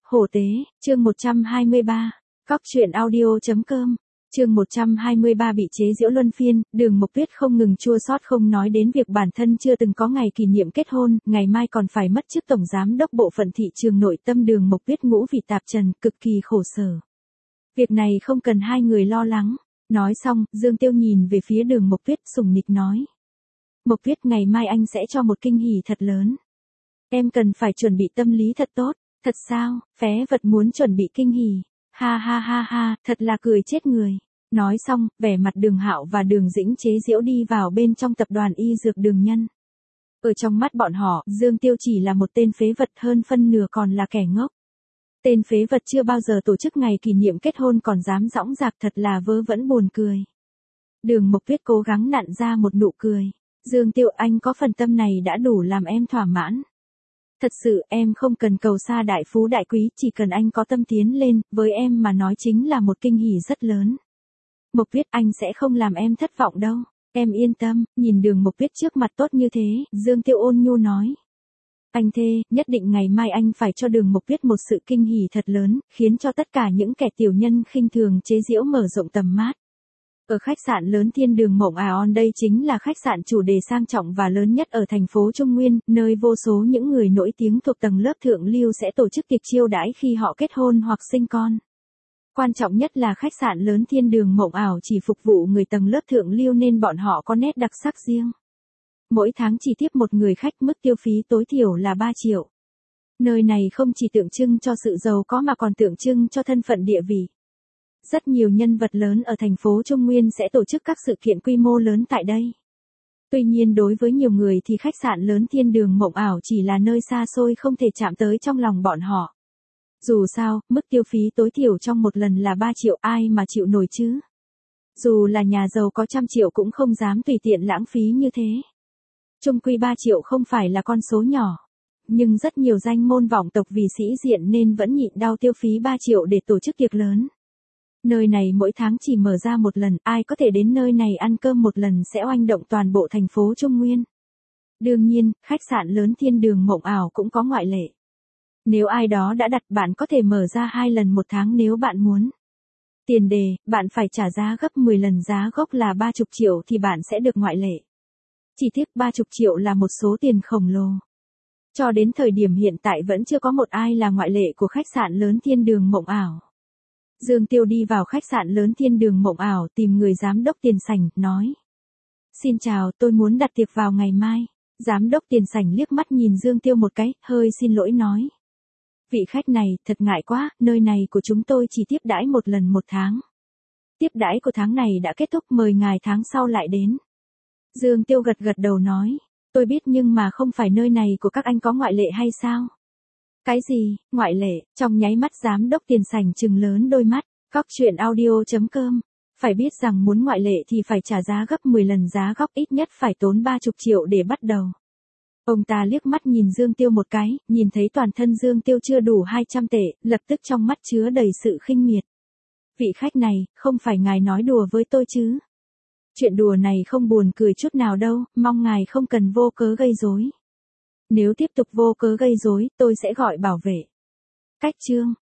Hổ tế, chương 123, Cóc truyện audio.com, chương 123 bị chế giễu luân phiên, Đường Mộc Tuyết không ngừng chua xót không nói đến việc bản thân chưa từng có ngày kỷ niệm kết hôn, ngày mai còn phải mất chức tổng giám đốc bộ phận thị trường nội tâm Đường Mộc Tuyết ngũ vị tạp trần, cực kỳ khổ sở. Việc này không cần hai người lo lắng. Nói xong, Dương Tiêu nhìn về phía Đường Mộc Tuyết sủng nịch nói. Mộc Tuyết, ngày mai anh sẽ cho một kinh hỉ thật lớn. Em cần phải chuẩn bị tâm lý thật tốt. Thật sao, phé vật muốn chuẩn bị kinh hỉ. Ha ha ha ha, thật là cười chết người. Nói xong, vẻ mặt Đường Hạo và Đường Dĩnh chế giễu đi vào bên trong tập đoàn y dược Đường Nhân. Ở trong mắt bọn họ, Dương Tiêu chỉ là một tên phế vật, hơn phân nửa còn là kẻ ngốc. Tên phế vật chưa bao giờ tổ chức ngày kỷ niệm kết hôn còn dám dõng dạc, thật là vớ vẩn buồn cười. Đường Mộc Tuyết cố gắng nặn ra một nụ cười. Dương Tiêu, anh có phần tâm này đã đủ làm em thỏa mãn. Thật sự, em không cần cầu xa đại phú đại quý, chỉ cần anh có tâm tiến lên, với em mà nói chính là một kinh hỉ rất lớn. Mộc Tuyết, anh sẽ không làm em thất vọng đâu. Em yên tâm. Nhìn Đường Mộc Tuyết trước mặt tốt như thế, Dương Tiêu ôn nhu nói. Anh thê, nhất định ngày mai anh phải cho Đường Mộc Tuyết một sự kinh hỉ thật lớn, khiến cho tất cả những kẻ tiểu nhân khinh thường chế giễu mở rộng tầm mắt. Ở khách sạn lớn Thiên Đường Mộng Aeon, đây chính là khách sạn chủ đề sang trọng và lớn nhất ở thành phố Trung Nguyên, nơi vô số những người nổi tiếng thuộc tầng lớp thượng lưu sẽ tổ chức tiệc chiêu đãi khi họ kết hôn hoặc sinh con. Quan trọng nhất là khách sạn lớn Thiên Đường Mộng Ảo chỉ phục vụ người tầng lớp thượng lưu nên bọn họ có nét đặc sắc riêng. Mỗi tháng chỉ tiếp một người khách, mức tiêu phí tối thiểu là 3 triệu. Nơi này không chỉ tượng trưng cho sự giàu có mà còn tượng trưng cho thân phận địa vị. Rất nhiều nhân vật lớn ở thành phố Trung Nguyên sẽ tổ chức các sự kiện quy mô lớn tại đây. Tuy nhiên đối với nhiều người thì khách sạn lớn Thiên Đường Mộng Ảo chỉ là nơi xa xôi không thể chạm tới trong lòng bọn họ. Dù sao, mức tiêu phí tối thiểu trong một lần là 3 triệu, ai mà chịu nổi chứ? Dù là nhà giàu có trăm triệu cũng không dám tùy tiện lãng phí như thế. Chung quy 3 triệu không phải là con số nhỏ. Nhưng rất nhiều danh môn vọng tộc vì sĩ diện nên vẫn nhịn đau tiêu phí 3 triệu để tổ chức tiệc lớn. Nơi này mỗi tháng chỉ mở ra một lần, ai có thể đến nơi này ăn cơm một lần sẽ oanh động toàn bộ thành phố Trung Nguyên. Đương nhiên, khách sạn lớn Thiên Đường Mộng Ảo cũng có ngoại lệ. Nếu ai đó đã đặt, bạn có thể mở ra 2 lần một tháng nếu bạn muốn. Tiền đề, bạn phải trả giá gấp 10 lần giá gốc là 30 triệu thì bạn sẽ được ngoại lệ. Chỉ tiếc 30 triệu là một số tiền khổng lồ. Cho đến thời điểm hiện tại vẫn chưa có một ai là ngoại lệ của khách sạn lớn Thiên Đường Mộng Ảo. Dương Tiêu đi vào khách sạn lớn Thiên Đường Mộng Ảo tìm người giám đốc tiền sảnh, nói. Xin chào, tôi muốn đặt tiệc vào ngày mai. Giám đốc tiền sảnh liếc mắt nhìn Dương Tiêu một cái, hơi xin lỗi nói. Vị khách này, thật ngại quá, nơi này của chúng tôi chỉ tiếp đãi một lần một tháng. Tiếp đãi của tháng này đã kết thúc, mời ngài tháng sau lại đến. Dương Tiêu gật gật đầu nói. Tôi biết nhưng mà không phải nơi này của các anh có ngoại lệ hay sao? Cái gì, ngoại lệ? Trong nháy mắt giám đốc tiền sảnh trừng lớn đôi mắt. Cóc truyện audio.com. Phải biết rằng muốn ngoại lệ thì phải trả giá gấp 10 lần giá gốc, ít nhất phải tốn 30 triệu để bắt đầu. Ông ta liếc mắt nhìn Dương Tiêu một cái, nhìn thấy toàn thân Dương Tiêu chưa đủ 200 tệ, lập tức trong mắt chứa đầy sự khinh miệt. Vị khách này, không phải ngài nói đùa với tôi chứ? Chuyện đùa này không buồn cười chút nào đâu, mong ngài không cần vô cớ gây rối. Nếu tiếp tục vô cớ gây rối, tôi sẽ gọi bảo vệ. Cách chương.